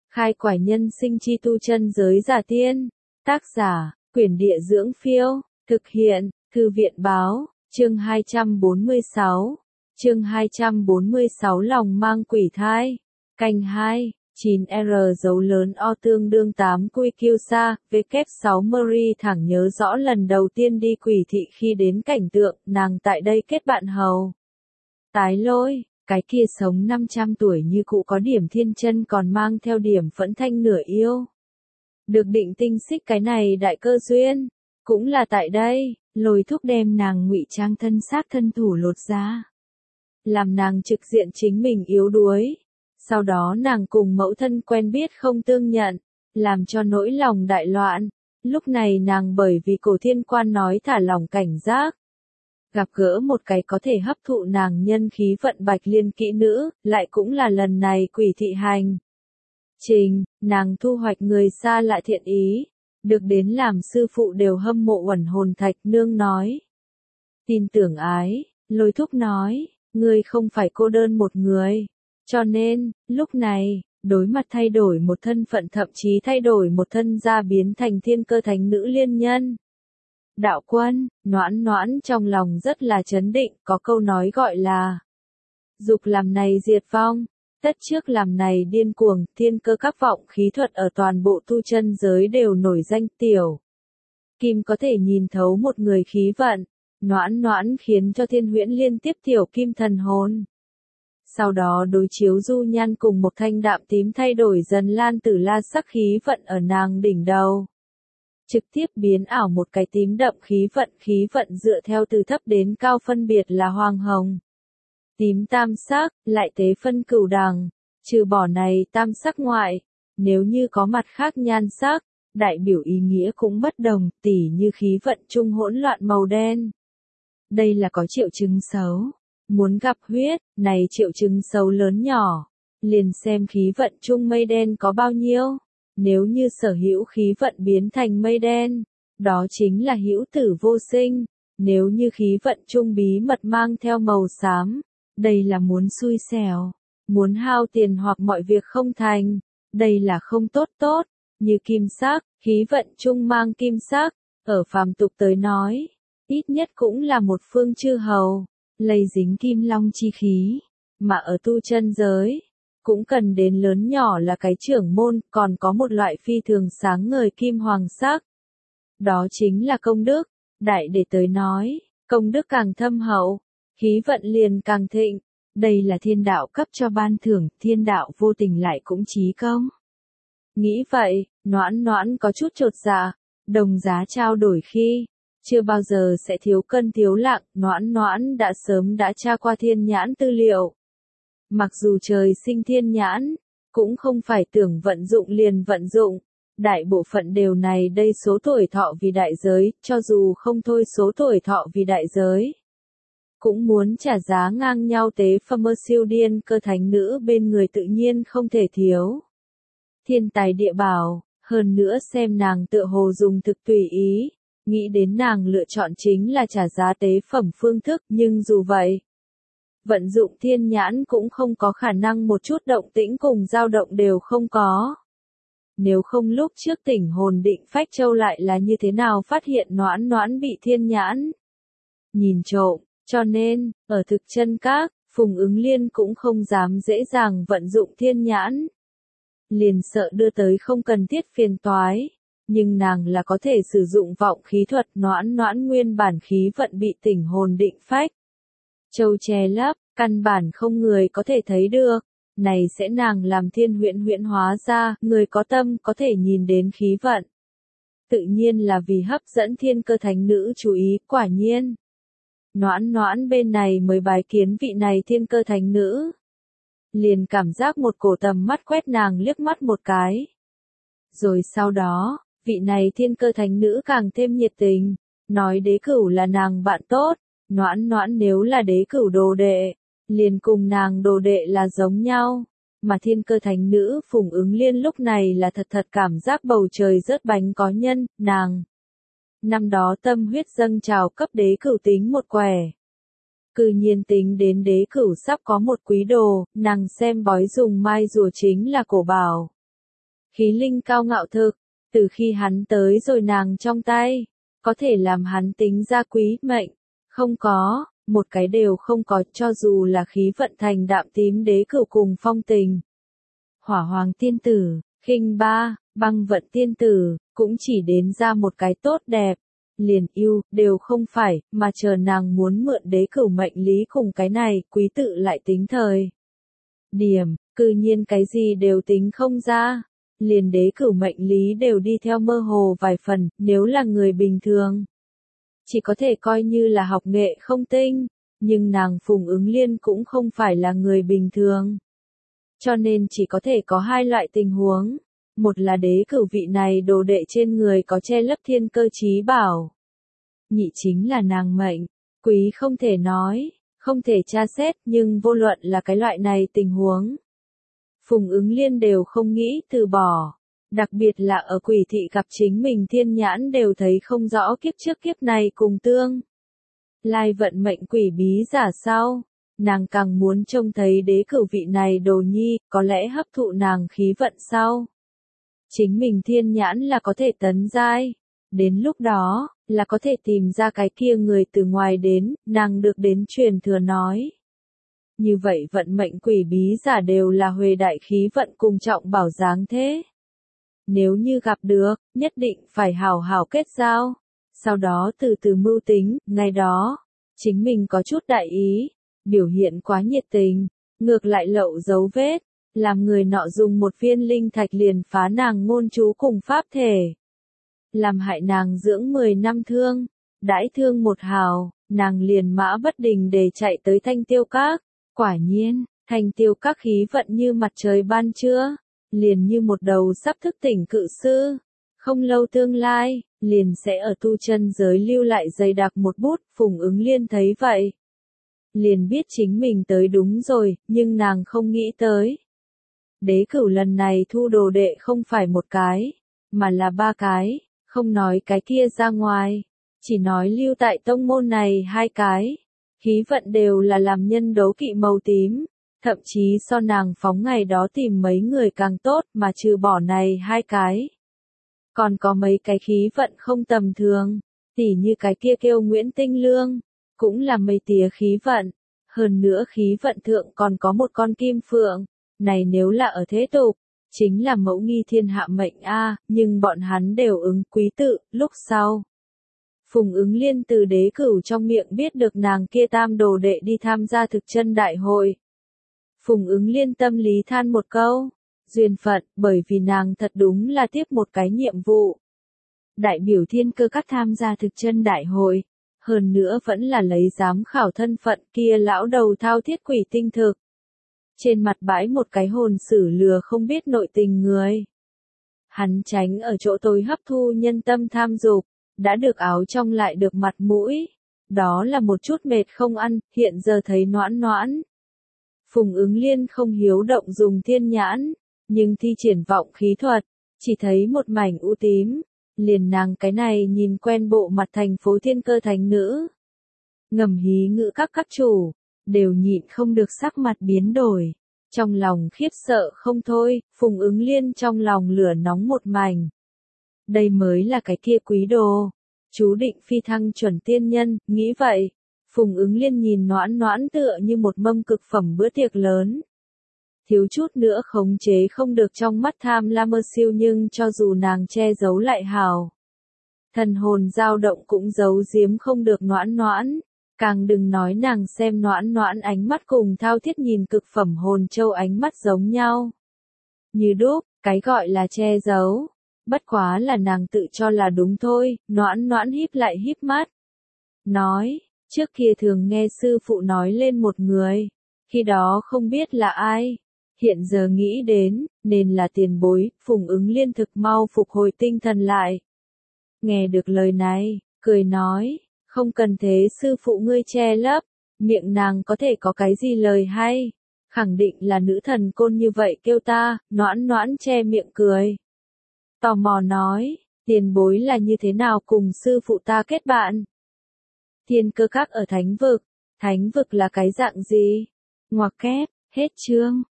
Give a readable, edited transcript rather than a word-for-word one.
Khai quải nhân sinh chi tu chân giới giả tiên. Tác giả, Quyển Địa Dưỡng Phiêu. Thực hiện, Thư viện Báo. Chương 246. Chương 246 lòng mang quỷ thai. Canh 2. 9R dấu lớn O tương đương 8 QQ xa, W6 Marie thẳng nhớ rõ lần đầu tiên đi quỷ thị khi đến cảnh tượng, nàng tại đây kết bạn hầu. Tái lôi, cái kia sống 500 tuổi như cụ có điểm thiên chân còn mang theo điểm phẫn thanh nửa yêu. Được định tinh xích cái này đại cơ duyên, cũng là tại đây, lôi thúc đem nàng ngụy trang thân xác thân thủ lột ra. Làm nàng trực diện chính mình yếu đuối. Sau đó nàng cùng mẫu thân quen biết không tương nhận, làm cho nỗi lòng đại loạn. Lúc này nàng bởi vì cổ thiên quan nói thả lòng cảnh giác. Gặp gỡ một cái có thể hấp thụ nàng nhân khí vận bạch liên kỹ nữ, lại cũng là lần này quỷ thị hành. Nàng thu hoạch người xa lạ thiện ý, được đến làm sư phụ đều hâm mộ uẩn hồn thạch nương nói. Tin tưởng ái, lôi thúc nói, ngươi không phải cô đơn một người. Cho nên, lúc này, đối mặt thay đổi một thân phận thậm chí thay đổi một thân gia biến thành thiên cơ thánh nữ liên nhân. Đạo quân, noãn noãn trong lòng rất là chấn định, có câu nói gọi là dục làm này diệt vong, tất trước làm này điên cuồng, thiên cơ các vọng khí thuật ở toàn bộ tu chân giới đều nổi danh tiểu. Kim có thể nhìn thấu một người khí vận, noãn noãn khiến cho thiên huyễn liên tiếp tiểu kim thần hồn. Sau đó đối chiếu du nhan cùng một thanh đạm tím thay đổi dần lan tử la sắc khí vận ở nàng đỉnh đầu. Trực tiếp biến ảo một cái tím đậm khí vận dựa theo từ thấp đến cao phân biệt là hoàng hồng. Tím tam sắc, lại tế phân cửu đằng, trừ bỏ này tam sắc ngoại, nếu như có mặt khác nhan sắc, đại biểu ý nghĩa cũng bất đồng, tỉ như khí vận chung hỗn loạn màu đen. Đây là có triệu chứng xấu. Muốn gặp huyết, này triệu chứng xấu lớn nhỏ, liền xem khí vận chung mây đen có bao nhiêu. Nếu như sở hữu khí vận biến thành mây đen, đó chính là hữu tử vô sinh. Nếu như khí vận chung bí mật mang theo màu xám, đây là muốn xui xẻo, muốn hao tiền hoặc mọi việc không thành, đây là không tốt. Như kim sắc, khí vận chung mang kim sắc, ở phàm tục tới nói, ít nhất cũng là một phương chư hầu. Lây dính kim long chi khí, mà ở tu chân giới, cũng cần đến lớn nhỏ là cái trưởng môn, còn có một loại phi thường sáng ngời kim hoàng sắc. Đó chính là công đức, đại để tới nói, công đức càng thâm hậu, khí vận liền càng thịnh, đây là thiên đạo cấp cho ban thưởng, thiên đạo vô tình lại cũng chí công. Nghĩ vậy, noãn noãn có chút chột dạ, đồng giá trao đổi khi. Chưa bao giờ sẽ thiếu cân thiếu lạng, noãn noãn đã sớm đã tra qua thiên nhãn tư liệu. Mặc dù trời sinh thiên nhãn, cũng không phải tưởng vận dụng liền vận dụng, đại bộ phận đều này đây số tuổi thọ vì đại giới, cho dù không thôi số tuổi thọ vì đại giới. Cũng muốn trả giá ngang nhau tế phẩm siêu điên cơ thánh nữ bên người tự nhiên không thể thiếu. Thiên tài địa bảo, hơn nữa xem nàng tựa hồ dùng thực tùy ý. Nghĩ đến nàng lựa chọn chính là trả giá tế phẩm phương thức, nhưng dù vậy, vận dụng thiên nhãn cũng không có khả năng một chút động tĩnh cùng dao động đều không có. Nếu không lúc trước tỉnh hồn định phách châu lại là như thế nào phát hiện noãn noãn bị thiên nhãn nhìn trộm, cho nên, ở thực chân các, Phùng Ứng Liên cũng không dám dễ dàng vận dụng thiên nhãn. Liền sợ đưa tới không cần thiết phiền toái. Nhưng nàng là có thể sử dụng vọng khí thuật noãn noãn nguyên bản khí vận bị tỉnh hồn định phách. Châu che lấp, căn bản không người có thể thấy được. Này sẽ nàng làm thiên huyễn hóa ra, người có tâm có thể nhìn đến khí vận. Tự nhiên là vì hấp dẫn thiên cơ thánh nữ chú ý, quả nhiên. Noãn noãn bên này mới bái kiến vị này thiên cơ thánh nữ. Liền cảm giác một cổ tầm mắt quét nàng liếc mắt một cái. Rồi sau đó, vị này thiên cơ thánh nữ càng thêm nhiệt tình, nói đế cửu là nàng bạn tốt, noãn noãn nếu là đế cửu đồ đệ, liền cùng nàng đồ đệ là giống nhau, mà thiên cơ thánh nữ Phùng Ứng Liên lúc này là thật cảm giác bầu trời rớt bánh có nhân, nàng. Năm đó tâm huyết dâng trào cấp đế cửu tính một quẻ. Cư nhiên tính đến đế cửu sắp có một quý đồ, nàng xem bói dùng mai rùa chính là cổ bảo. khí linh cao ngạo thực, từ khi hắn tới rồi nàng trong tay, có thể làm hắn tính ra quý mệnh, không có, một cái đều không có, cho dù là khí vận thành đạm tím đế cửu cùng phong tình. Hỏa hoàng tiên tử, khinh ba, băng vận tiên tử, cũng chỉ đến ra một cái tốt đẹp, liền yêu, đều không phải, mà chờ nàng muốn mượn đế cửu mệnh lý cùng cái này, quý tự lại tính thời. Điểm, cư nhiên cái gì đều tính không ra, liền đế cửu mệnh lý đều đi theo mơ hồ vài phần, nếu là người bình thường. Chỉ có thể coi như là học nghệ không tinh, nhưng nàng Phùng Ứng Liên cũng không phải là người bình thường. Cho nên chỉ có thể có hai loại tình huống. Một là đế cửu vị này đồ đệ trên người có che lấp thiên cơ trí bảo. Nhị chính là nàng mệnh, quý không thể nói, không thể tra xét, nhưng vô luận là cái loại này tình huống. Phùng Ứng Liên đều không nghĩ từ bỏ. Đặc biệt là ở quỷ thị gặp chính mình thiên nhãn đều thấy không rõ kiếp trước kiếp này cùng tương. Lai vận mệnh quỷ bí giả sau, nàng càng muốn trông thấy đế cửu vị này đồ nhi, có lẽ hấp thụ nàng khí vận sau. Chính mình thiên nhãn là có thể tấn giai, đến lúc đó, là có thể tìm ra cái kia người từ ngoài đến, nàng được đến truyền thừa nói. Như vậy vận mệnh quỷ bí giả đều là huề đại khí vận cùng trọng bảo dáng thế. Nếu như gặp được, nhất định phải hảo hảo kết giao, sau đó từ từ mưu tính, ngày đó, chính mình có chút đại ý, biểu hiện quá nhiệt tình, ngược lại lộ dấu vết, làm người nọ dùng một viên linh thạch liền phá nàng ngôn chú cùng pháp thể. Làm hại nàng dưỡng 10 năm thương, đãi thương một hào, nàng liền mã bất đình để chạy tới Thanh Tiêu Các. Quả nhiên, Thanh Tiêu Các khí vận như mặt trời ban trưa, liền như một đầu sắp thức tỉnh cự sư. Không lâu tương lai, liền sẽ ở tu chân giới lưu lại dày đặc một bút. Phùng Ứng Liên thấy vậy, liền biết chính mình tới đúng rồi, nhưng nàng không nghĩ tới. Đế cửu lần này thu đồ đệ không phải một cái, mà là 3 cái, không nói cái kia ra ngoài, chỉ nói lưu tại tông môn này 2 cái. Khí vận đều là làm nhân đấu kỵ màu tím, thậm chí so nàng phóng ngày đó tìm mấy người càng tốt, mà trừ bỏ này 2 cái. Còn có mấy cái khí vận không tầm thường, tỉ như cái kia kêu Nguyễn Tinh Lương, cũng là mấy tía khí vận, hơn nữa khí vận thượng còn có một con kim phượng, này nếu là ở thế tục, chính là mẫu nghi thiên hạ mệnh a, nhưng bọn hắn đều ứng quý tự, lúc sau. Phùng Ứng Liên từ đế cửu trong miệng biết được nàng kia tam đồ đệ đi tham gia thực chân đại hội. Phùng Ứng Liên tâm lý than một câu, duyên phận, bởi vì nàng thật đúng là tiếp một cái nhiệm vụ. Đại biểu thiên cơ các tham gia thực chân đại hội, hơn nữa vẫn là lấy giám khảo thân phận kia lão đầu thao thiết quỷ tinh thực. Trên mặt bãi một cái hồn sử lừa không biết nội tình người. Hắn tránh ở chỗ tối hấp thu nhân tâm tham dục, đã được áo trong lại được mặt mũi. Đó là một chút mệt không ăn, hiện giờ thấy noãn noãn. Phùng Ứng Liên không hiếu động dùng thiên nhãn, nhưng thi triển vọng khí thuật, chỉ thấy một mảnh u tím, liền nàng cái này nhìn quen bộ mặt thành phố thiên cơ thánh nữ. Ngầm hí ngữ các chủ, đều nhịn không được sắc mặt biến đổi, trong lòng khiếp sợ không thôi, Phùng Ứng Liên trong lòng lửa nóng một mảnh. Đây mới là cái kia quý đồ, chú định phi thăng chuẩn tiên nhân, nghĩ vậy. Phùng Ứng Liên nhìn noãn noãn tựa như một mâm cực phẩm bữa tiệc lớn. Thiếu chút nữa khống chế không được trong mắt tham lam mơ siêu, nhưng cho dù nàng che giấu lại hào. Thần hồn dao động cũng giấu giếm không được noãn noãn. Càng đừng nói nàng xem noãn noãn ánh mắt cùng thao thiết nhìn cực phẩm hồn châu ánh mắt giống nhau. Như đúc, cái gọi là che giấu. Bất quá là nàng tự cho là đúng thôi, noãn noãn híp lại híp mắt. Nói. Trước kia thường nghe sư phụ nói lên một người, khi đó không biết là ai, hiện giờ nghĩ đến, nên là tiền bối. Phùng Ứng Liên thực mau phục hồi tinh thần lại. Nghe được lời này, cười nói, không cần thế sư phụ ngươi che lấp, miệng nàng có thể có cái gì lời hay, khẳng định là nữ thần côn như vậy kêu ta, noãn noãn che miệng cười. Tò mò nói, tiền bối là như thế nào cùng sư phụ ta kết bạn? Thiên cơ các ở thánh vực là cái dạng gì? Ngoặc kép, hết chương.